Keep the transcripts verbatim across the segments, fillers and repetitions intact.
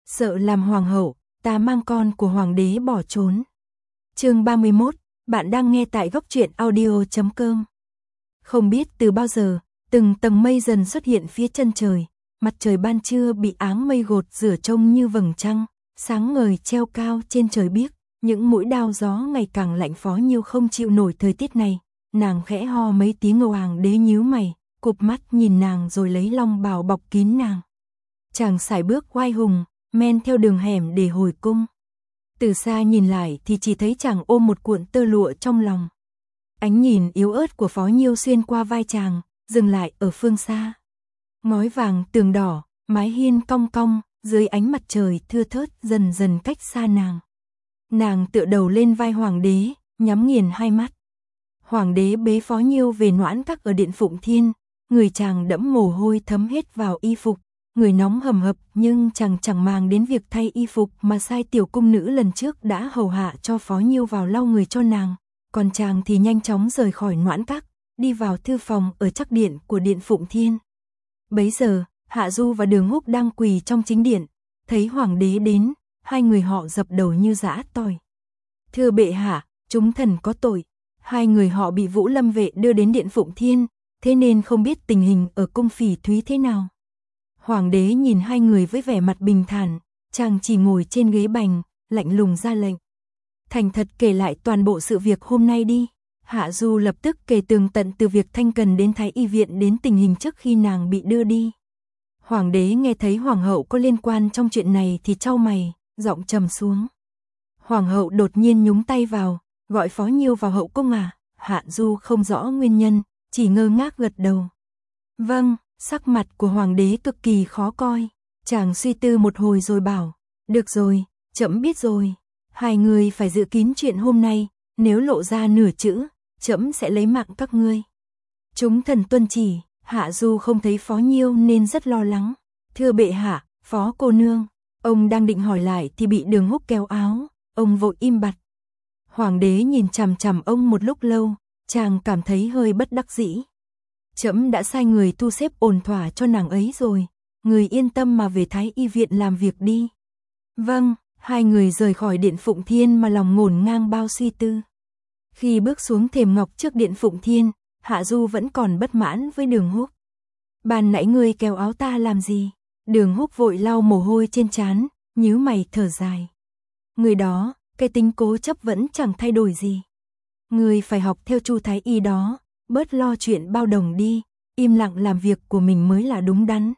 Sợ làm hoàng hậu, ta mang con của hoàng đế bỏ trốn. Chương ba mươi mốt, bạn đang nghe tại góc truyện audio chấm com. Không biết từ bao giờ, từng tầng mây dần xuất hiện phía chân trời, mặt trời ban trưa bị áng mây gột rửa trông như vầng trăng, sáng ngời treo cao trên trời biếc, những mũi đao gió ngày càng lạnh. Phó Nhiêu không chịu nổi thời tiết này, nàng khẽ ho mấy tiếng. Hoàng đế nhíu mày, cụp mắt nhìn nàng rồi lấy long bào bọc kín nàng. Chàng sải bước oai hùng, men theo đường hẻm để hồi cung. Từ xa nhìn lại thì chỉ thấy chàng ôm một cuộn tơ lụa trong lòng. Ánh nhìn yếu ớt của Phó Nhiêu xuyên qua vai chàng, dừng lại ở phương xa. Ngói vàng tường đỏ, mái hiên cong cong, dưới ánh mặt trời thưa thớt dần dần cách xa nàng. Nàng tựa đầu lên vai hoàng đế, nhắm nghiền hai mắt. Hoàng đế bế Phó Nhiêu về Noãn Các ở điện Phụng Thiên, người chàng đẫm mồ hôi thấm hết vào y phục, người nóng hầm hập, nhưng chàng chẳng màng đến việc thay y phục mà sai tiểu cung nữ lần trước đã hầu hạ cho Phó Nhiêu vào lau người cho nàng, còn chàng thì nhanh chóng rời khỏi Noãn Các, đi vào thư phòng ở Trắc điện của điện Phụng Thiên. Bấy giờ, Hạ Du và Đường Húc đang quỳ trong chính điện, thấy hoàng đế đến, hai người họ dập đầu như giã tỏi. Thưa bệ hạ, chúng thần có tội. Hai người họ bị Vũ Lâm vệ đưa đến điện Phụng Thiên, thế nên không biết tình hình ở cung Phỉ Thúy thế nào. Hoàng đế nhìn hai người với vẻ mặt bình thản, chàng chỉ ngồi trên ghế bành, lạnh lùng ra lệnh. Thành thật kể lại toàn bộ sự việc hôm nay đi. Hạ Du lập tức kể tường tận từ việc Thanh Cần đến Thái Y viện đến tình hình trước khi nàng bị đưa đi. Hoàng đế nghe thấy hoàng hậu có liên quan trong chuyện này thì chau mày, giọng trầm xuống. Hoàng hậu đột nhiên nhúng tay vào, gọi Phó Nhiêu vào hậu cung à? Hạ Du không rõ nguyên nhân, chỉ ngơ ngác gật đầu. Vâng. Sắc mặt của hoàng đế cực kỳ khó coi, chàng suy tư một hồi rồi bảo, được rồi, trẫm biết rồi, hai người phải giữ kín chuyện hôm nay, nếu lộ ra nửa chữ, trẫm sẽ lấy mạng các ngươi. Chúng thần tuân chỉ. Hạ Du không thấy Phó Nhiêu nên rất lo lắng. Thưa bệ hạ, Phó cô nương, ông đang định hỏi lại thì bị Đường Húc kéo áo, ông vội im bặt. Hoàng đế nhìn chằm chằm ông một lúc lâu, chàng cảm thấy hơi bất đắc dĩ. Trẫm đã sai người thu xếp ổn thỏa cho nàng ấy rồi, người yên tâm mà về Thái Y viện làm việc đi. Vâng. Hai người rời khỏi điện Phụng Thiên mà lòng ngổn ngang bao suy tư. Khi bước xuống thềm ngọc trước điện Phụng Thiên, Hạ Du vẫn còn bất mãn với Đường Húc. Ban nãy ngươi kéo áo ta làm gì? Đường Húc vội lau mồ hôi trên trán, nhíu mày thở dài. Người đó, cái tính cố chấp vẫn chẳng thay đổi gì. Ngươi phải học theo Chu Thái Y đó, bớt lo chuyện bao đồng đi, im lặng làm việc của mình mới là đúng đắn.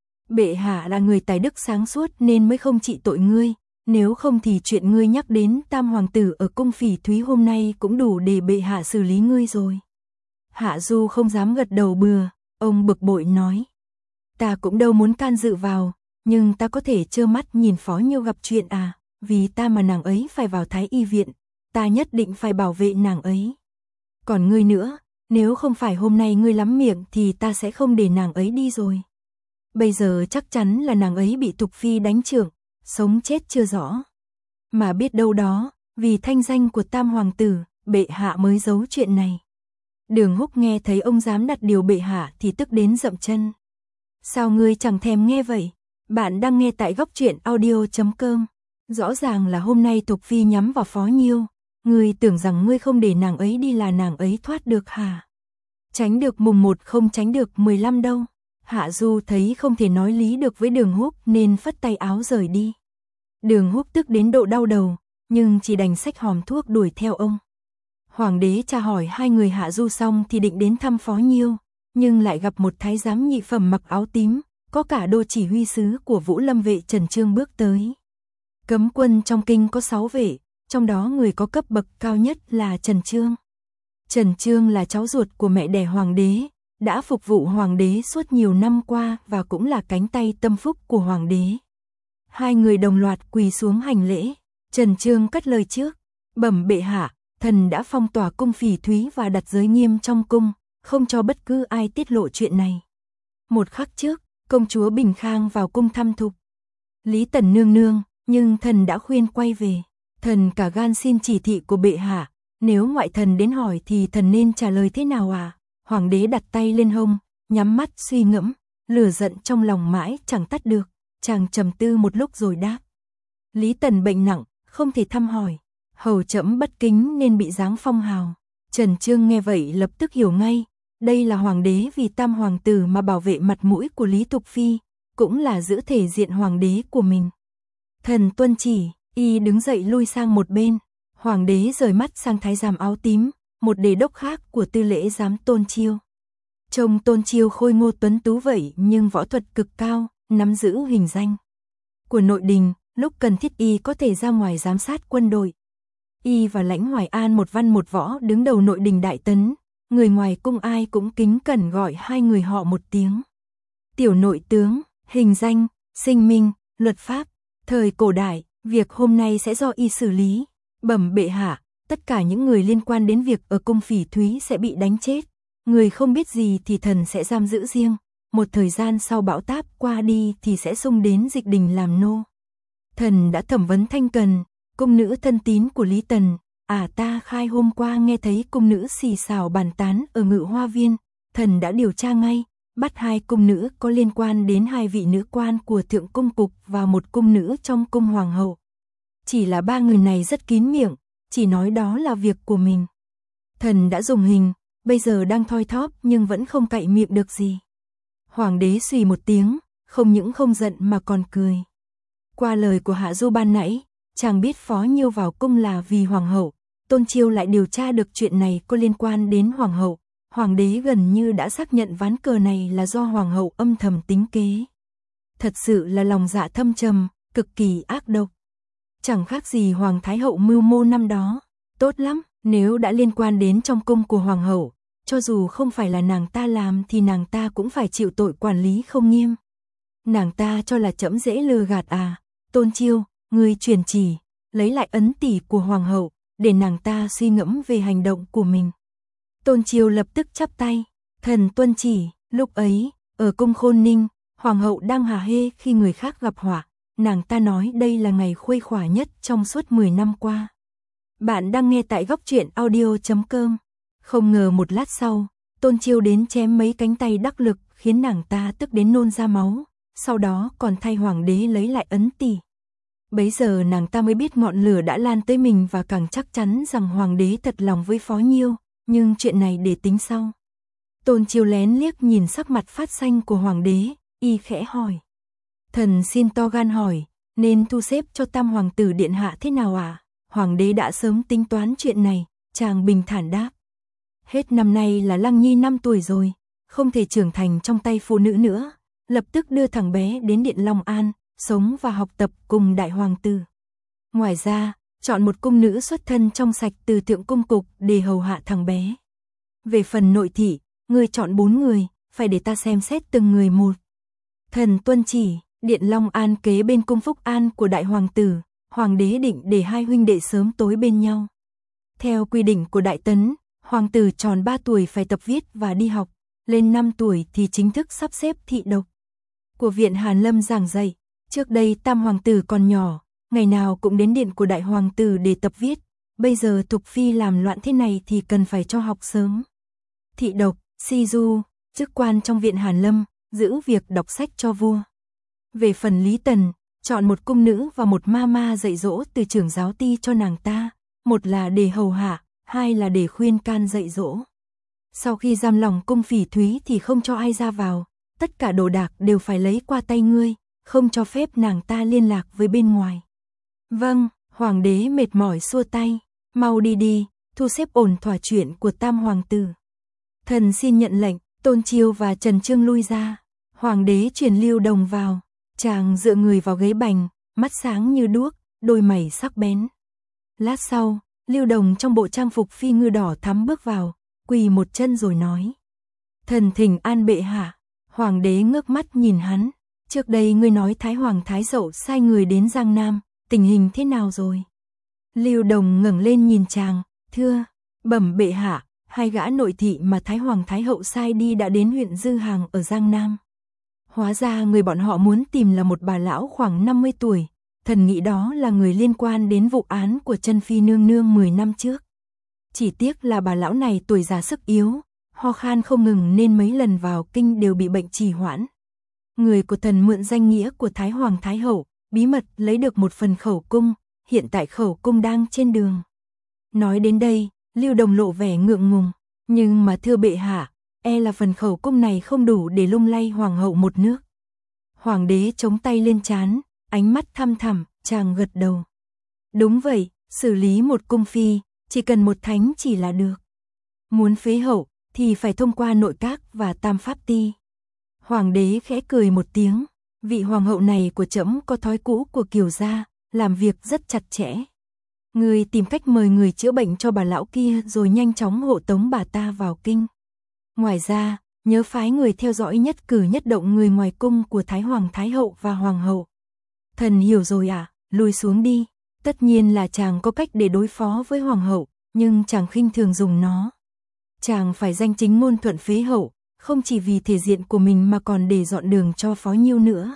Bệ hạ là người tài đức sáng suốt nên mới không trị tội ngươi, nếu không thì chuyện ngươi nhắc đến tam hoàng tử ở cung Phỉ Thúy hôm nay cũng đủ để bệ hạ xử lý ngươi rồi. Hạ Du không dám gật đầu bừa, ông bực bội nói. Ta cũng đâu muốn can dự vào, nhưng ta có thể trơ mắt nhìn Phó Nhiêu gặp chuyện à, vì ta mà nàng ấy phải vào Thái Y viện, ta nhất định phải bảo vệ nàng ấy. Còn ngươi nữa, nếu không phải hôm nay ngươi lắm miệng thì ta sẽ không để nàng ấy đi rồi. Bây giờ chắc chắn là nàng ấy bị Tục Phi đánh chưởng, sống chết chưa rõ. Mà biết đâu đó, vì thanh danh của tam hoàng tử, bệ hạ mới giấu chuyện này. Đường Húc nghe thấy ông dám đặt điều bệ hạ thì tức đến dậm chân. Sao ngươi chẳng thèm nghe vậy? Bạn đang nghe tại góc truyện audio chấm com. Rõ ràng là hôm nay Tục Phi nhắm vào Phó Nhiêu. Ngươi tưởng rằng ngươi không để nàng ấy đi là nàng ấy thoát được hả? Tránh được mùng một không tránh được mười lăm đâu. Hạ Du thấy không thể nói lý được với Đường Húc nên phất tay áo rời đi. Đường Húc tức đến độ đau đầu, nhưng chỉ đành xách hòm thuốc đuổi theo ông. Hoàng đế tra hỏi hai người Hạ Du xong thì định đến thăm Phó Nhiêu, nhưng lại gặp một thái giám nhị phẩm mặc áo tím, có cả đô chỉ huy sứ của Vũ Lâm vệ Trần Chương bước tới. Cấm quân trong kinh có sáu vệ, trong đó người có cấp bậc cao nhất là Trần Chương. Trần Chương là cháu ruột của mẹ đẻ hoàng đế, đã phục vụ hoàng đế suốt nhiều năm qua và cũng là cánh tay tâm phúc của hoàng đế. Hai người đồng loạt quỳ xuống hành lễ. Trần Chương cất lời trước, bẩm bệ hạ, thần đã phong tỏa cung Phỉ Thúy và đặt giới nghiêm trong cung, không cho bất cứ ai tiết lộ chuyện này. Một khắc trước, công chúa Bình Khang vào cung thăm Thục Lý Tần nương nương, nhưng thần đã khuyên quay về. Thần cả gan xin chỉ thị của bệ hạ, nếu ngoại thần đến hỏi thì thần nên trả lời thế nào à? Hoàng đế đặt tay lên hông, nhắm mắt suy ngẫm, lửa giận trong lòng mãi chẳng tắt được. chàng trầm tư một lúc rồi đáp. Lý Tần bệnh nặng, không thể thăm hỏi. Hầu trẫm bất kính nên bị giáng phong hào. Trần Chương nghe vậy lập tức hiểu ngay. Đây là hoàng đế vì tam hoàng tử mà bảo vệ mặt mũi của Lý Thục Phi, cũng là giữ thể diện hoàng đế của mình. Thần tuân chỉ, y đứng dậy lui sang một bên. Hoàng đế rời mắt sang thái giám áo tím, một đề đốc khác của tư lễ giám Tôn Chiêu. Trông Tôn Chiêu khôi ngô tuấn tú vậy nhưng võ thuật cực cao, nắm giữ hình danh của nội đình, lúc cần thiết y có thể ra ngoài giám sát quân đội. Y và Lãnh Hoài An một văn một võ đứng đầu nội đình Đại Tấn, người ngoài cung ai cũng kính cẩn gọi hai người họ một tiếng. Tiểu nội tướng, hình danh, sinh minh, luật pháp, thời cổ đại, việc hôm nay sẽ do y xử lý. Bẩm bệ hạ, tất cả những người liên quan đến việc ở cung Phỉ Thúy sẽ bị đánh chết. Người không biết gì thì thần sẽ giam giữ riêng. Một thời gian sau bão táp qua đi thì sẽ xung đến Dịch Đình làm nô. Thần đã thẩm vấn Thanh Cần, cung nữ thân tín của Lý Tần. À ta khai hôm qua nghe thấy cung nữ xì xào bàn tán ở Ngự Hoa Viên. Thần đã điều tra ngay, bắt hai cung nữ có liên quan đến hai vị nữ quan của Thượng Cung Cục và một cung nữ trong cung Hoàng hậu. Chỉ là ba người này rất kín miệng, chỉ nói đó là việc của mình. Thần đã dùng hình, bây giờ đang thoi thóp nhưng vẫn không cậy miệng được gì. Hoàng đế xùy một tiếng, không những không giận mà còn cười. Qua lời của Hạ Du ban nãy, chàng biết Phó Nhiêu vào cung là vì Hoàng hậu. Tôn Chiêu lại điều tra được chuyện này có liên quan đến Hoàng hậu. Hoàng đế gần như đã xác nhận ván cờ này là do Hoàng hậu âm thầm tính kế. Thật sự là lòng dạ thâm trầm, cực kỳ ác độc. Chẳng khác gì Hoàng Thái hậu mưu mô năm đó. Tốt lắm, nếu đã liên quan đến trong cung của Hoàng hậu, cho dù không phải là nàng ta làm thì nàng ta cũng phải chịu tội quản lý không nghiêm. Nàng ta cho là trẫm dễ lừa gạt à? Tôn Chiêu, ngươi truyền chỉ, lấy lại ấn tỷ của Hoàng hậu, để nàng ta suy ngẫm về hành động của mình. Tôn Chiêu lập tức chắp tay, thần tuân chỉ. Lúc ấy, ở cung Khôn Ninh, Hoàng hậu đang hả hê khi người khác gặp họa. Nàng ta nói đây là ngày khuây khỏa nhất trong suốt mười năm qua. Bạn đang nghe tại góc truyện audio chấm com. Không ngờ một lát sau, Tôn Chiêu đến chém mấy cánh tay đắc lực khiến nàng ta tức đến nôn ra máu, sau đó còn thay hoàng đế lấy lại ấn tỷ. Bấy giờ nàng ta mới biết ngọn lửa đã lan tới mình và càng chắc chắn rằng hoàng đế thật lòng với Phó Nhiêu, nhưng chuyện này để tính sau. Tôn Chiêu lén liếc nhìn sắc mặt phát xanh của hoàng đế, y khẽ hỏi. Thần xin to gan hỏi, nên thu xếp cho tam hoàng tử điện hạ thế nào ạ? À? Hoàng đế đã sớm tính toán chuyện này, chàng bình thản đáp. Hết năm nay là Lăng Nhi năm tuổi rồi, không thể trưởng thành trong tay phụ nữ nữa, lập tức đưa thằng bé đến Điện Long An, sống và học tập cùng đại hoàng tử. Ngoài ra, chọn một cung nữ xuất thân trong sạch từ Thượng Cung Cục để hầu hạ thằng bé. Về phần nội thị, ngươi chọn bốn người, phải để ta xem xét từng người một. Thần tuân chỉ. Điện Long An kế bên cung Phúc An của đại hoàng tử, hoàng đế định để hai huynh đệ sớm tối bên nhau. Theo quy định của Đại Tấn, hoàng tử tròn ba tuổi phải tập viết và đi học, lên năm tuổi thì chính thức sắp xếp thị độc của Viện Hàn Lâm giảng dạy. Trước đây tam hoàng tử còn nhỏ, ngày nào cũng đến điện của đại hoàng tử để tập viết, bây giờ Thục Phi làm loạn thế này thì cần phải cho học sớm. Thị độc, si du, chức quan trong Viện Hàn Lâm, giữ việc đọc sách cho vua. Về phần Lý Tần, chọn một cung nữ và một ma ma dạy dỗ từ trưởng giáo ty cho nàng ta, một là để hầu hạ, hai là để khuyên can dạy dỗ. Sau khi giam lòng cung Phỉ Thúy thì không cho ai ra vào, tất cả đồ đạc đều phải lấy qua tay ngươi, không cho phép nàng ta liên lạc với bên ngoài. Vâng, hoàng đế mệt mỏi xua tay, mau đi đi, thu xếp ổn thỏa chuyện của tam hoàng tử. Thần xin nhận lệnh. Tôn Chiêu và Trần Chương lui ra, hoàng đế truyền Lưu Đồng vào. Chàng dựa người vào ghế bành, mắt sáng như đuốc, đôi mày sắc bén. Lát sau, Lưu Đồng trong bộ trang phục phi ngư đỏ thắm bước vào, quỳ một chân rồi nói. Thần thỉnh an bệ hạ. Hoàng đế ngước mắt nhìn hắn. Trước đây ngươi nói Thái Hoàng Thái Dậu sai người đến Giang Nam, tình hình thế nào rồi? Lưu Đồng ngẩng lên nhìn chàng, thưa, bẩm bệ hạ, hai gã nội thị mà Thái Hoàng Thái Hậu sai đi đã đến huyện Dư Hàng ở Giang Nam. Hóa ra người bọn họ muốn tìm là một bà lão khoảng năm mươi tuổi, thần nghĩ đó là người liên quan đến vụ án của Chân Phi nương nương mười năm trước. Chỉ tiếc là bà lão này tuổi già sức yếu, ho khan không ngừng nên mấy lần vào kinh đều bị bệnh trì hoãn. người của thần mượn danh nghĩa của Thái Hoàng Thái Hậu, bí mật lấy được một phần khẩu cung, hiện tại khẩu cung đang trên đường. Nói đến đây, Lưu Đồng lộ vẻ ngượng ngùng, nhưng mà thưa bệ hạ, e là phần khẩu cung này không đủ để lung lay hoàng hậu một nước. Hoàng đế chống tay lên trán, ánh mắt thăm thẳm, chàng gật đầu. Đúng vậy, xử lý một cung phi, chỉ cần một thánh chỉ là được. Muốn phế hậu, thì phải thông qua nội các và tam pháp ti. Hoàng đế khẽ cười một tiếng, vị hoàng hậu này của trẫm có thói cũ của Kiều gia, làm việc rất chặt chẽ. Người tìm cách mời người chữa bệnh cho bà lão kia rồi nhanh chóng hộ tống bà ta vào kinh. Ngoài ra, nhớ phái người theo dõi nhất cử nhất động người ngoài cung của Thái Hoàng Thái Hậu và Hoàng hậu. Thần hiểu rồi ạ, à, lùi xuống đi. Tất nhiên là chàng có cách để đối phó với Hoàng hậu, nhưng chàng khinh thường dùng nó. Chàng phải danh chính ngôn thuận phế hậu, không chỉ vì thể diện của mình mà còn để dọn đường cho Phó Nhiêu nữa.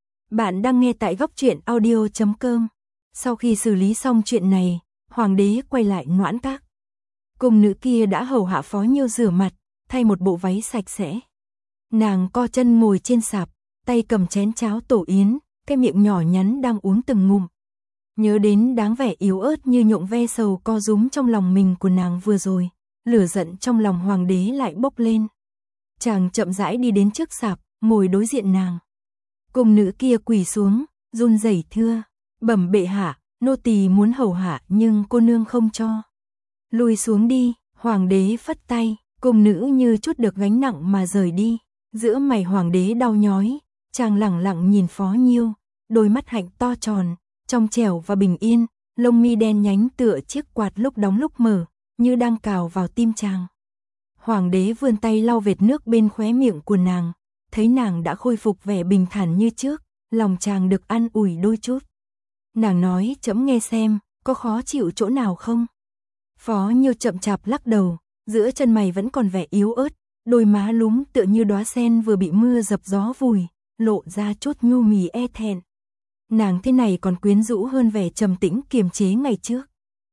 Bạn đang nghe tại góc truyện audio chấm com. Sau khi xử lý xong chuyện này, Hoàng đế quay lại Noãn Các. Cung nữ kia đã hầu hạ Phó Nhiêu rửa mặt, thay một bộ váy sạch sẽ. Nàng co chân ngồi trên sạp, tay cầm chén cháo tổ yến, cái miệng nhỏ nhắn đang uống từng ngụm. Nhớ đến dáng vẻ yếu ớt như nhộng ve sầu co rúm trong lòng mình của nàng vừa rồi, lửa giận trong lòng hoàng đế lại bốc lên. Chàng chậm rãi đi đến trước sạp, ngồi đối diện nàng. Cung nữ kia quỳ xuống, run rẩy thưa, bẩm bệ hạ, nô tỳ muốn hầu hạ nhưng cô nương không cho. Lùi xuống đi, hoàng đế phất tay, cung nữ như chút được gánh nặng mà rời đi. Giữa mày hoàng đế đau nhói, chàng lẳng lặng nhìn Phó Nhiêu, đôi mắt hạnh to tròn, trong trẻo và bình yên, lông mi đen nhánh tựa chiếc quạt lúc đóng lúc mở, như đang cào vào tim chàng. Hoàng đế vươn tay lau vệt nước bên khóe miệng của nàng, thấy nàng đã khôi phục vẻ bình thản như trước, lòng chàng được an ủi đôi chút. Nàng nói, trẫm nghe xem, có khó chịu chỗ nào không? Phó Nhiêu chậm chạp lắc đầu, giữa chân mày vẫn còn vẻ yếu ớt, đôi má lúm tựa như đóa sen vừa bị mưa dập gió vùi, lộ ra chút nhu mì e thẹn. Nàng thế này còn quyến rũ hơn vẻ trầm tĩnh kiềm chế ngày trước.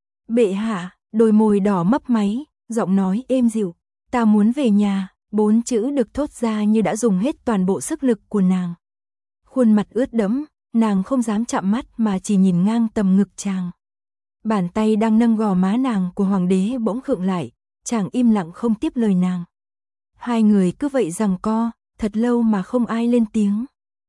Bệ hạ, đôi môi đỏ mấp máy, giọng nói êm dịu, ta muốn về nhà, bốn chữ được thốt ra như đã dùng hết toàn bộ sức lực của nàng. Khuôn mặt ướt đẫm, nàng không dám chạm mắt mà chỉ nhìn ngang tầm ngực chàng. Bàn tay đang nâng gò má nàng của hoàng đế bỗng khựng lại, chàng im lặng không tiếp lời nàng. Hai người cứ vậy giằng co, thật lâu mà không ai lên tiếng.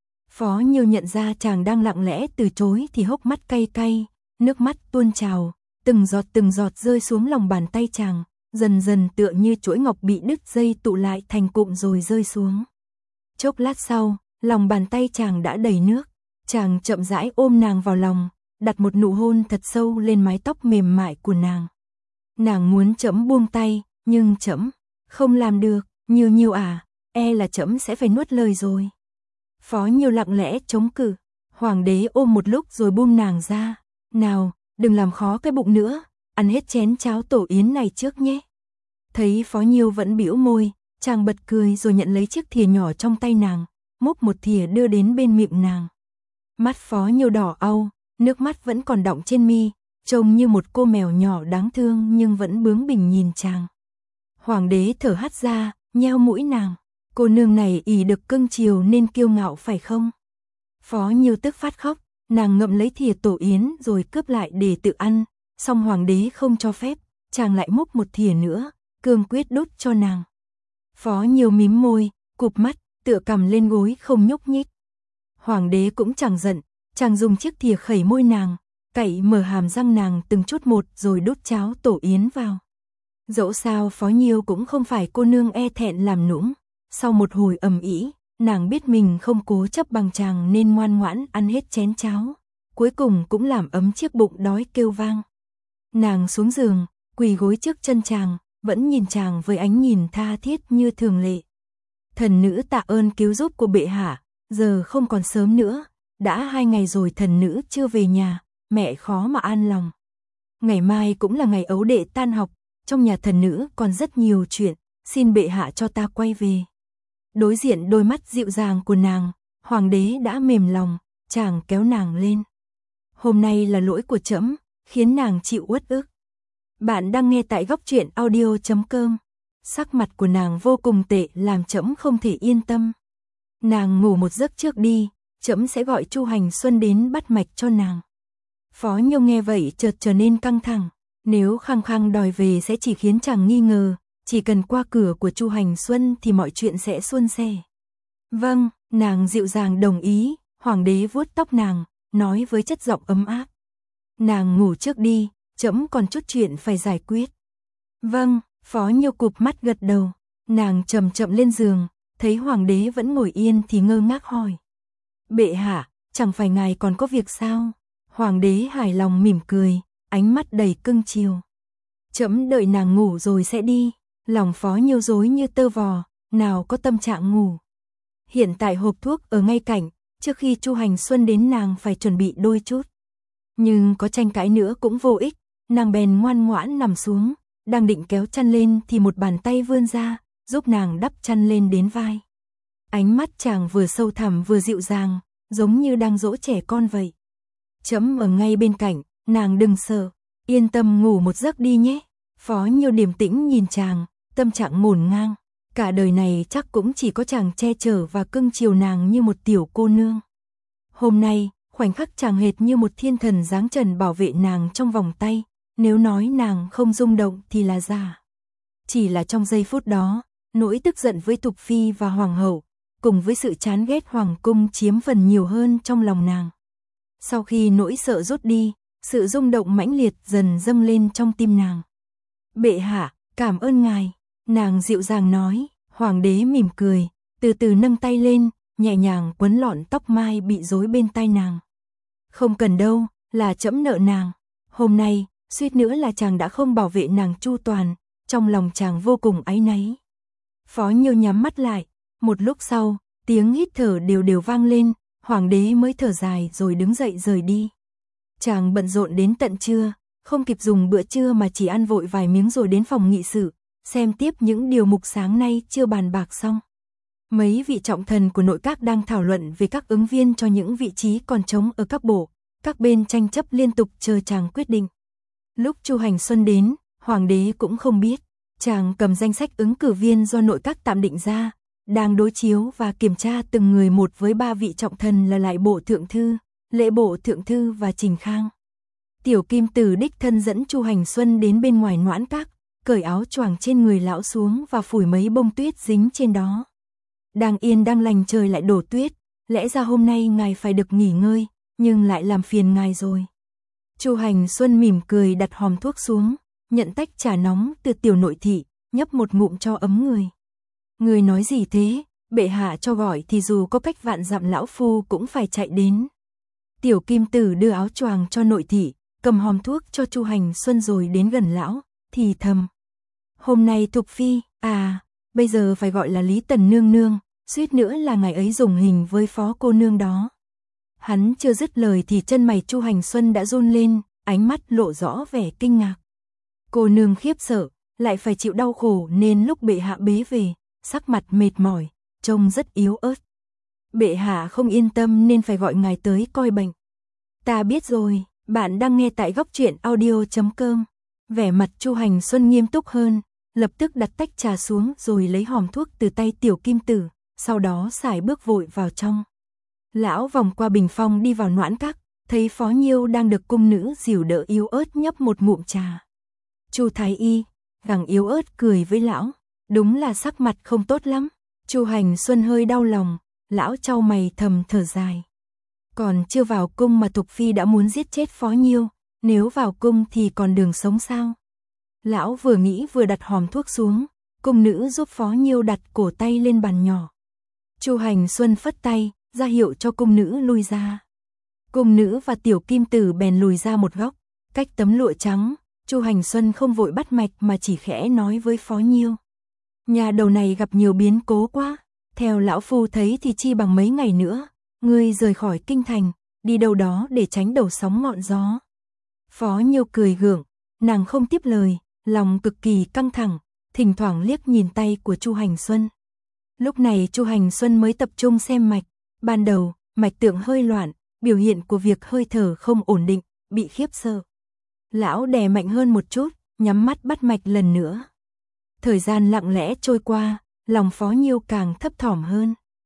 Phó Nhiêu nhận ra chàng đang lặng lẽ từ chối thì hốc mắt cay cay, nước mắt tuôn trào, từng giọt từng giọt rơi xuống lòng bàn tay chàng, dần dần tựa như chuỗi ngọc bị đứt dây tụ lại thành cụm rồi rơi xuống. Chốc lát sau, lòng bàn tay chàng đã đầy nước, chàng chậm rãi ôm nàng vào lòng, đặt một nụ hôn thật sâu lên mái tóc mềm mại của nàng. Nàng muốn trẫm buông tay, nhưng trẫm không làm được, Nhiêu Nhiêu à, e là trẫm sẽ phải nuốt lời rồi. Phó Nhiêu lặng lẽ chống cự, hoàng đế ôm một lúc rồi buông nàng ra. Nào, đừng làm khó cái bụng nữa, ăn hết chén cháo tổ yến này trước nhé. Thấy Phó Nhiêu vẫn bĩu môi, chàng bật cười rồi nhận lấy chiếc thìa nhỏ trong tay nàng, múc một thìa đưa đến bên miệng nàng. Mắt Phó Nhiêu đỏ au, nước mắt vẫn còn đọng trên mi, trông như một cô mèo nhỏ đáng thương nhưng vẫn bướng bỉnh nhìn chàng. Hoàng đế thở hắt ra, nheo mũi nàng. Cô nương này ỷ được cưng chiều nên kiêu ngạo phải không? Phó Nhiêu tức phát khóc, nàng ngậm lấy thìa tổ yến rồi cướp lại để tự ăn, song hoàng đế không cho phép, chàng lại múc một thìa nữa, cương quyết đút cho nàng. Phó Nhiêu mím môi, cụp mắt, tựa cằm lên gối không nhúc nhích. Hoàng đế cũng chẳng giận, chàng dùng chiếc thìa khẩy môi nàng, cậy mở hàm răng nàng từng chút một rồi đút cháo tổ yến vào. Dẫu sao Phó Nhiêu cũng không phải cô nương e thẹn làm nũng. Sau một hồi ầm ĩ, nàng biết mình không cố chấp bằng chàng nên ngoan ngoãn ăn hết chén cháo, cuối cùng cũng làm ấm chiếc bụng đói kêu vang. Nàng xuống giường, quỳ gối trước chân chàng, vẫn nhìn chàng với ánh nhìn tha thiết như thường lệ. Thần nữ tạ ơn cứu giúp của bệ hạ, giờ không còn sớm nữa, đã hai ngày rồi thần nữ chưa về nhà, mẹ khó mà an lòng. Ngày mai cũng là ngày ấu đệ tan học, trong nhà thần nữ còn rất nhiều chuyện, xin bệ hạ cho ta quay về. Đối diện đôi mắt dịu dàng của nàng, hoàng đế đã mềm lòng, chàng kéo nàng lên. Hôm nay là lỗi của trẫm, khiến nàng chịu uất ức. Bạn đang nghe tại góc truyện audio chấm com. Sắc mặt của nàng vô cùng tệ làm trẫm không thể yên tâm. Nàng ngủ một giấc trước đi, trẫm sẽ gọi Chu Hành Xuân đến bắt mạch cho nàng. Phó Nhiêu nghe vậy chợt trở nên căng thẳng, nếu khăng khăng đòi về sẽ chỉ khiến chàng nghi ngờ, chỉ cần qua cửa của Chu Hành Xuân thì mọi chuyện sẽ suôn sẻ. Vâng, nàng dịu dàng đồng ý, hoàng đế vuốt tóc nàng, nói với chất giọng ấm áp. Nàng ngủ trước đi, trẫm còn chút chuyện phải giải quyết. Vâng, Phó Nhiêu cụp mắt gật đầu, nàng chậm chậm lên giường, thấy hoàng đế vẫn ngồi yên thì ngơ ngác hỏi. Bệ hạ, chẳng phải ngài còn có việc sao? Hoàng đế hài lòng mỉm cười, ánh mắt đầy cưng chiều. Trẫm đợi nàng ngủ rồi sẽ đi. Lòng Phó Nhiêu rối như tơ vò, nào có tâm trạng ngủ. Hiện tại hộp thuốc ở ngay cạnh, trước khi Chu Hành Xuân đến nàng phải chuẩn bị đôi chút. Nhưng có tranh cãi nữa cũng vô ích, nàng bèn ngoan ngoãn nằm xuống, đang định kéo chăn lên thì một bàn tay vươn ra, giúp nàng đắp chăn lên đến vai. Ánh mắt chàng vừa sâu thẳm vừa dịu dàng, giống như đang dỗ trẻ con vậy. Trẫm ở ngay bên cạnh, nàng đừng sợ, yên tâm ngủ một giấc đi nhé. Phó Nhiêu điềm tĩnh nhìn chàng, tâm trạng ngổn ngang, cả đời này chắc cũng chỉ có chàng che chở và cưng chiều nàng như một tiểu cô nương. Hôm nay, khoảnh khắc chàng hệt như một thiên thần giáng trần bảo vệ nàng trong vòng tay, nếu nói nàng không rung động thì là giả. Chỉ là trong giây phút đó, nỗi tức giận với Thục Phi và Hoàng hậu, cùng với sự chán ghét Hoàng cung chiếm phần nhiều hơn trong lòng nàng. Sau khi nỗi sợ rút đi, sự rung động mãnh liệt dần dâng lên trong tim nàng. Bệ hạ, cảm ơn ngài, nàng dịu dàng nói. Hoàng đế mỉm cười, từ từ nâng tay lên, nhẹ nhàng quấn lọn tóc mai bị rối bên tai nàng. Không cần đâu, là trẫm nợ nàng. Hôm nay, suýt nữa là chàng đã không bảo vệ nàng chu toàn, trong lòng chàng vô cùng áy náy. Phó Nhiêu nhắm mắt lại, một lúc sau, tiếng hít thở đều đều vang lên, hoàng đế mới thở dài rồi đứng dậy rời đi. Chàng bận rộn đến tận trưa, không kịp dùng bữa trưa mà chỉ ăn vội vài miếng rồi đến phòng nghị sự, xem tiếp những điều mục sáng nay chưa bàn bạc xong. Mấy vị trọng thần của nội các đang thảo luận về các ứng viên cho những vị trí còn trống ở các bộ, các bên tranh chấp liên tục chờ chàng quyết định. Lúc Chu Hành Xuân đến, hoàng đế cũng không biết, chàng cầm danh sách ứng cử viên do nội các tạm định ra, đang đối chiếu và kiểm tra từng người một với ba vị trọng thần là Lại Bộ Thượng Thư, Lễ Bộ Thượng Thư và Trình Khang. Tiểu Kim Tử đích thân dẫn Chu Hành Xuân đến bên ngoài noãn các, cởi áo choàng trên người lão xuống và phủi mấy bông tuyết dính trên đó. Đang yên đang lành trời lại đổ tuyết, lẽ ra hôm nay ngài phải được nghỉ ngơi, nhưng lại làm phiền ngài rồi. Chu Hành Xuân mỉm cười đặt hòm thuốc xuống, nhận tách trà nóng từ tiểu nội thị, nhấp một ngụm cho ấm người. Người nói gì thế, bệ hạ cho gọi thì dù có cách vạn dặm lão phu cũng phải chạy đến. Tiểu Kim Tử đưa áo choàng cho nội thị, cầm hòm thuốc cho Chu Hành Xuân rồi đến gần lão, thì thầm. Hôm nay Thục Phi, à, bây giờ phải gọi là Lý Tần Nương Nương, suýt nữa là ngài ấy dùng hình với phó cô nương đó. Hắn chưa dứt lời thì chân mày Chu Hành Xuân đã run lên, ánh mắt lộ rõ vẻ kinh ngạc. Cô nương khiếp sợ, lại phải chịu đau khổ nên lúc bệ hạ bế về, sắc mặt mệt mỏi, trông rất yếu ớt. Bệ hạ không yên tâm nên phải gọi ngài tới coi bệnh. Ta biết rồi, bạn đang nghe tại góc truyện audio chấm com. Vẻ mặt Chu Hành Xuân nghiêm túc hơn, lập tức đặt tách trà xuống rồi lấy hòm thuốc từ tay Tiểu Kim Tử, sau đó sải bước vội vào trong. Lão vòng qua bình phong đi vào noãn các, thấy Phó Nhiêu đang được cung nữ dìu đỡ yếu ớt nhấp một ngụm trà. Chu Thái Y, gắng yếu ớt cười với lão, đúng là sắc mặt không tốt lắm. Chu Hành Xuân hơi đau lòng, lão chau mày thầm thở dài. Còn chưa vào cung mà Thục Phi đã muốn giết chết Phó Nhiêu, nếu vào cung thì còn đường sống sao? Lão vừa nghĩ vừa đặt hòm thuốc xuống, cung nữ giúp Phó Nhiêu đặt cổ tay lên bàn nhỏ. Chu Hành Xuân phất tay, ra hiệu cho cung nữ lui ra. Cung nữ và Tiểu Kim Tử bèn lùi ra một góc, cách tấm lụa trắng. Chu Hành Xuân không vội bắt mạch mà chỉ khẽ nói với Phó Nhiêu. Nhà đầu này gặp nhiều biến cố quá, theo lão phu thấy thì chi bằng mấy ngày nữa, ngươi rời khỏi kinh thành, đi đâu đó để tránh đầu sóng ngọn gió. Phó Nhiêu cười gượng, nàng không tiếp lời, lòng cực kỳ căng thẳng, thỉnh thoảng liếc nhìn tay của Chu Hành Xuân. Lúc này Chu Hành Xuân mới tập trung xem mạch, ban đầu, mạch tượng hơi loạn, biểu hiện của việc hơi thở không ổn định, bị khiếp sợ. Lão đè mạnh hơn một chút, nhắm mắt bắt mạch lần nữa. Thời gian lặng lẽ trôi qua, lòng Phó Nhiêu càng thấp thỏm hơn.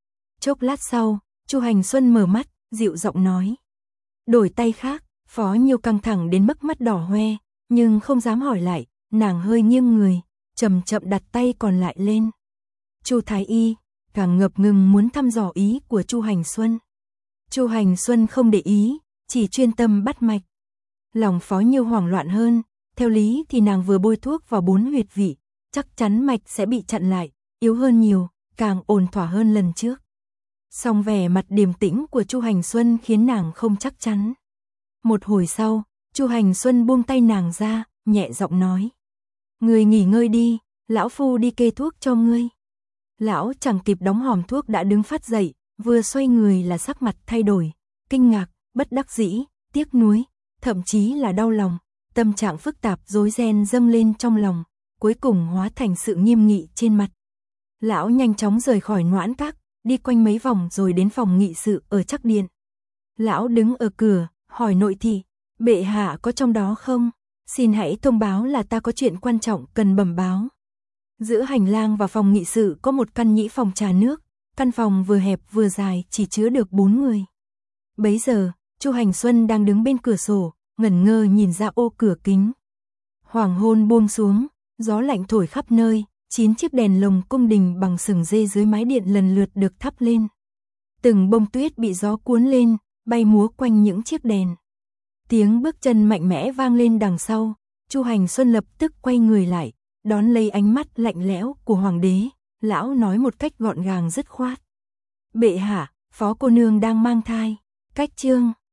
Chốc lát sau, Chu Hành Xuân mở mắt, dịu giọng nói. Đổi tay khác, Phó Nhiêu căng thẳng đến mức mắt đỏ hoe, nhưng không dám hỏi lại, nàng hơi nghiêng người, chậm chậm đặt tay còn lại lên. Chu Thái Y càng ngập ngừng muốn thăm dò ý của Chu Hành Xuân. Chu Hành Xuân không để ý, chỉ chuyên tâm bắt mạch. Lòng Phó Nhiêu hoảng loạn hơn, theo lý thì nàng vừa bôi thuốc vào bốn huyệt vị, chắc chắn mạch sẽ bị chặn lại, yếu hơn nhiều, càng ổn thỏa hơn lần trước. Song vẻ mặt điềm tĩnh của Chu Hành Xuân khiến nàng không chắc chắn. Một hồi sau, Chu Hành Xuân buông tay nàng ra, nhẹ giọng nói. Ngươi nghỉ ngơi đi, lão phu đi kê thuốc cho ngươi. Lão chẳng kịp đóng hòm thuốc đã đứng phát dậy, vừa xoay người là sắc mặt thay đổi, kinh ngạc, bất đắc dĩ, tiếc nuối, thậm chí là đau lòng, tâm trạng phức tạp rối ren dâng lên trong lòng, cuối cùng hóa thành sự nghiêm nghị trên mặt. Lão nhanh chóng rời khỏi Noãn Các, đi quanh mấy vòng rồi đến phòng nghị sự ở Trắc Điện. Lão đứng ở cửa, hỏi nội thị, bệ hạ có trong đó không? Xin hãy thông báo là ta có chuyện quan trọng cần bẩm báo. Giữa hành lang và phòng nghị sự có một căn nhĩ phòng trà nước, căn phòng vừa hẹp vừa dài chỉ chứa được bốn người. Bấy giờ, Chu Hành Xuân đang đứng bên cửa sổ, ngẩn ngơ nhìn ra ô cửa kính. Hoàng hôn buông xuống, gió lạnh thổi khắp nơi, chín chiếc đèn lồng cung đình bằng sừng dê dưới mái điện lần lượt được thắp lên. Từng bông tuyết bị gió cuốn lên, bay múa quanh những chiếc đèn. Tiếng bước chân mạnh mẽ vang lên đằng sau, Chu Hành Xuân lập tức quay người lại, đón lấy ánh mắt lạnh lẽo của hoàng đế, lão nói một cách gọn gàng dứt khoát. Bệ hạ, phó cô nương đang mang thai. Cách chương